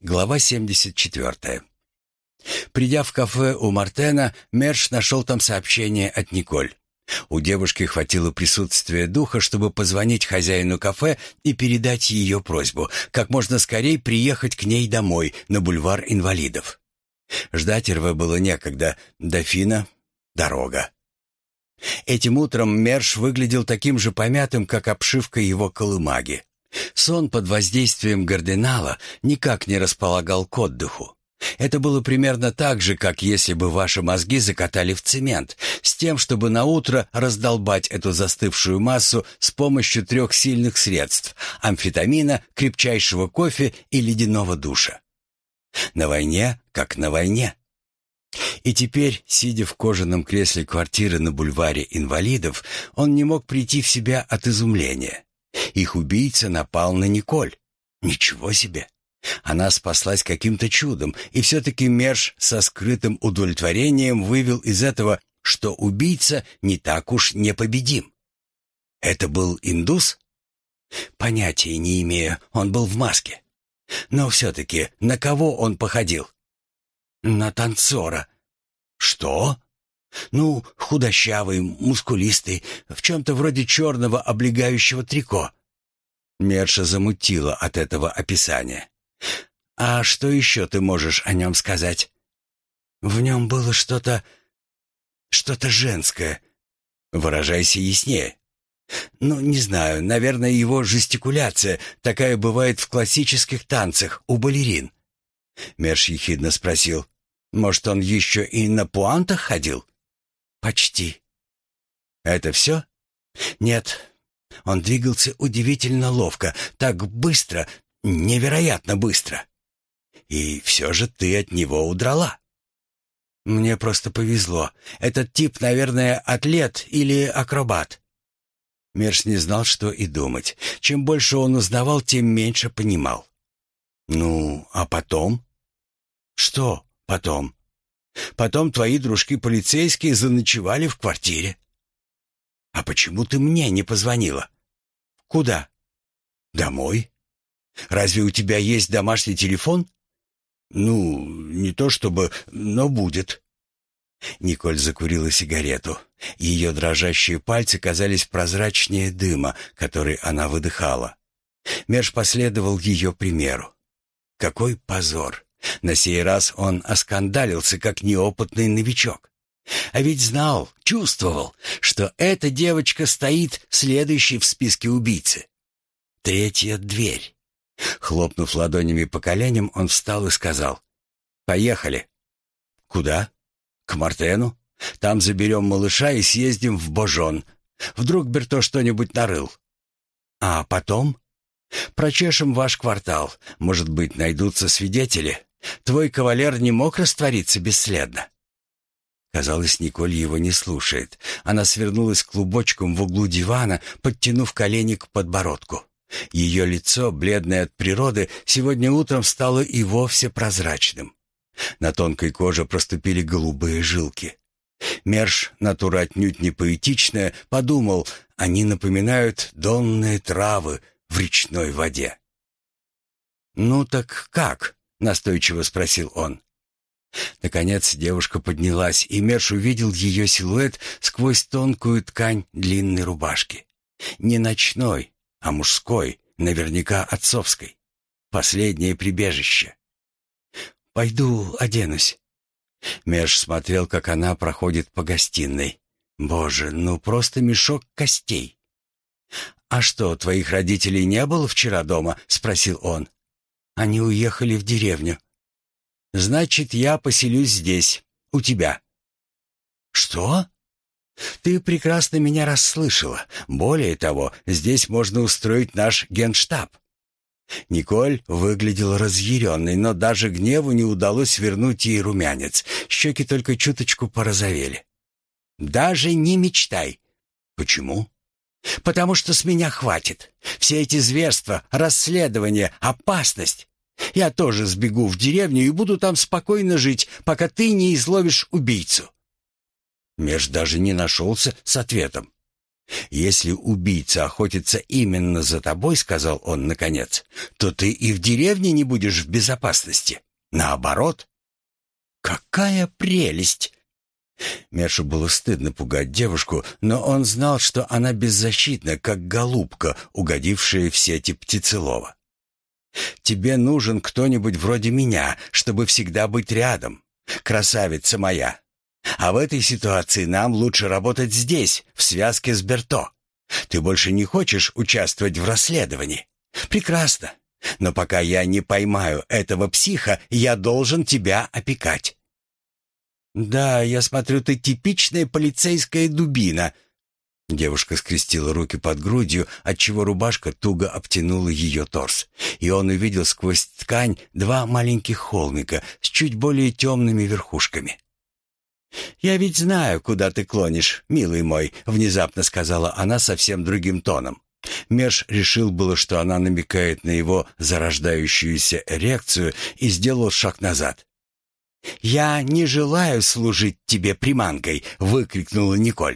Глава 74. Придя в кафе у Мартена, Мерш нашел там сообщение от Николь. У девушки хватило присутствия духа, чтобы позвонить хозяину кафе и передать ее просьбу как можно скорее приехать к ней домой, на бульвар Инвалидов. Ждать Эрве было некогда. Дофина — дорога. Этим утром Мерш выглядел таким же помятым, как обшивка его колымаги. Сон под воздействием гарденала никак не располагал к отдыху. Это было примерно так же, как если бы ваши мозги закатали в цемент, с тем, чтобы наутро раздолбать эту застывшую массу с помощью 3 сильных средств — амфетамина, крепчайшего кофе и ледяного душа. На войне, как на войне. И теперь, сидя в кожаном кресле квартиры на бульваре Инвалидов, он не мог прийти в себя от изумления. Их убийца напал на Николь. Ничего себе! Она спаслась каким-то чудом, и все-таки Мерш со скрытым удовлетворением вывел из этого, что убийца не так уж непобедим. Это был индус? Понятия не имею, он был в маске. Но все-таки на кого он походил? На танцора. Что? Ну, худощавый, мускулистый, в чем-то вроде черного облегающего трико. Мерша замутила от этого описания. «А что еще ты можешь о нем сказать?» «В нем было что-то женское. Выражайся яснее». «Ну, не знаю, наверное, его жестикуляция такая бывает в классических танцах у балерин». Мерш ехидно спросил: «Может, он еще и на пуантах ходил?» «Почти». «Это все?» «Нет, он двигался удивительно ловко, так быстро, невероятно быстро. И все же ты от него удрала». «Мне просто повезло. Этот тип, наверное, атлет или акробат». Мерш не знал, что и думать. Чем больше он узнавал, тем меньше понимал. «Ну, а потом?» «Что потом?» «Потом твои дружки-полицейские заночевали в квартире». «А почему ты мне не позвонила?» «Куда?» «Домой. Разве у тебя есть домашний телефон?» «Ну, не то чтобы, но будет». Николь закурила сигарету. Ее дрожащие пальцы казались прозрачнее дыма, который она выдыхала. Мерш последовал ее примеру. Какой позор! На сей раз он оскандалился, как неопытный новичок. А ведь знал, чувствовал, что эта девочка стоит следующей в списке убийцы. 3-я дверь. Хлопнув ладонями по коленям, он встал и сказал: «Поехали». «Куда?» «К Мартену. Там заберем малыша и съездим в Божон. Вдруг Берто что-нибудь нарыл». «А потом?» «Прочешем ваш квартал. Может быть, найдутся свидетели. Твой кавалер не мог раствориться бесследно». Казалось, Николь его не слушает. Она свернулась клубочком в углу дивана, подтянув колени к подбородку. Ее лицо, бледное от природы, сегодня утром стало и вовсе прозрачным. На тонкой коже проступили голубые жилки. Мерш, натура отнюдь не поэтичная, подумал, они напоминают донные травы в речной воде. «Ну так как?» — настойчиво спросил он. Наконец девушка поднялась, и Мерш увидел ее силуэт сквозь тонкую ткань длинной рубашки. Не ночной, а мужской, наверняка отцовской. Последнее прибежище. «Пойду оденусь». Мерш смотрел, как она проходит по гостиной. Боже, ну просто мешок костей. «А что, твоих родителей не было вчера дома?» — спросил он. «Они уехали в деревню». «Значит, я поселюсь здесь, у тебя». «Что?» «Ты прекрасно меня расслышала. Более того, здесь можно устроить наш генштаб». Николь выглядела разъяренной, но даже гневу не удалось вернуть ей румянец. Щеки только чуточку порозовели. «Даже не мечтай». «Почему?» «Потому что с меня хватит. Все эти зверства, расследования, опасность. Я тоже сбегу в деревню и буду там спокойно жить, пока ты не изловишь убийцу». Меж даже не нашелся с ответом. «Если убийца охотится именно за тобой, — сказал он наконец, — то ты и в деревне не будешь в безопасности. Наоборот». «Какая прелесть!» Мершу было стыдно пугать девушку, но он знал, что она беззащитна, как голубка, угодившая в сети птицелова. «Тебе нужен кто-нибудь вроде меня, чтобы всегда быть рядом, красавица моя. А в этой ситуации нам лучше работать здесь, в связке с Берто. Ты больше не хочешь участвовать в расследовании? Прекрасно. Но пока я не поймаю этого психа, я должен тебя опекать». «Да, я смотрю, ты типичная полицейская дубина». Девушка скрестила руки под грудью, отчего рубашка туго обтянула ее торс, и он увидел сквозь ткань два маленьких холмика с чуть более темными верхушками. «Я ведь знаю, куда ты клонишь, милый мой», — внезапно сказала она совсем другим тоном. Мерш решил было, что она намекает на его зарождающуюся эрекцию, и сделал шаг назад. «Я не желаю служить тебе приманкой», — выкрикнула Николь.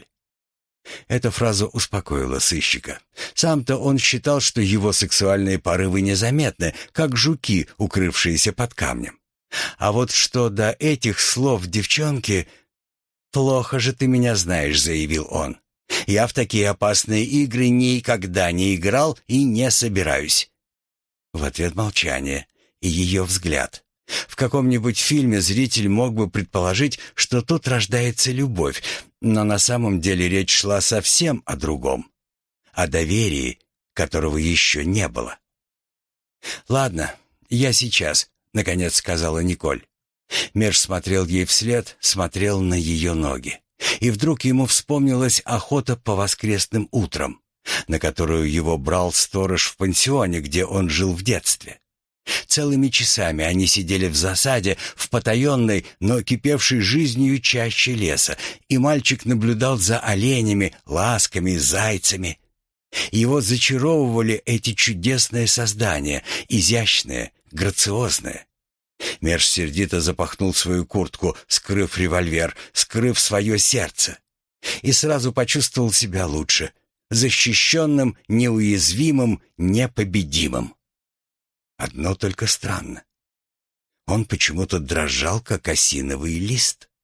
Эта фраза успокоила сыщика. Сам-то он считал, что его сексуальные порывы незаметны, как жуки, укрывшиеся под камнем. А вот что до этих слов девчонки... «Плохо же ты меня знаешь», — заявил он. «Я в такие опасные игры никогда не играл и не собираюсь». В ответ молчание и ее взгляд. В каком-нибудь фильме зритель мог бы предположить, что тут рождается любовь, но на самом деле речь шла совсем о другом. О доверии, которого еще не было. «Ладно, я сейчас», — наконец сказала Николь. Мерш смотрел ей вслед, смотрел на ее ноги. И вдруг ему вспомнилась охота по воскресным утрам, на которую его брал сторож в пансионе, где он жил в детстве. Целыми часами они сидели в засаде, в потаенной, но кипевшей жизнью чаще леса, и мальчик наблюдал за оленями, ласками, зайцами. Его зачаровывали эти чудесные создания, изящные, грациозные. Мерш сердито запахнул свою куртку, скрыв револьвер, скрыв свое сердце. И сразу почувствовал себя лучше, защищенным, неуязвимым, непобедимым. Одно только странно. Он почему-то дрожал, как осиновый лист.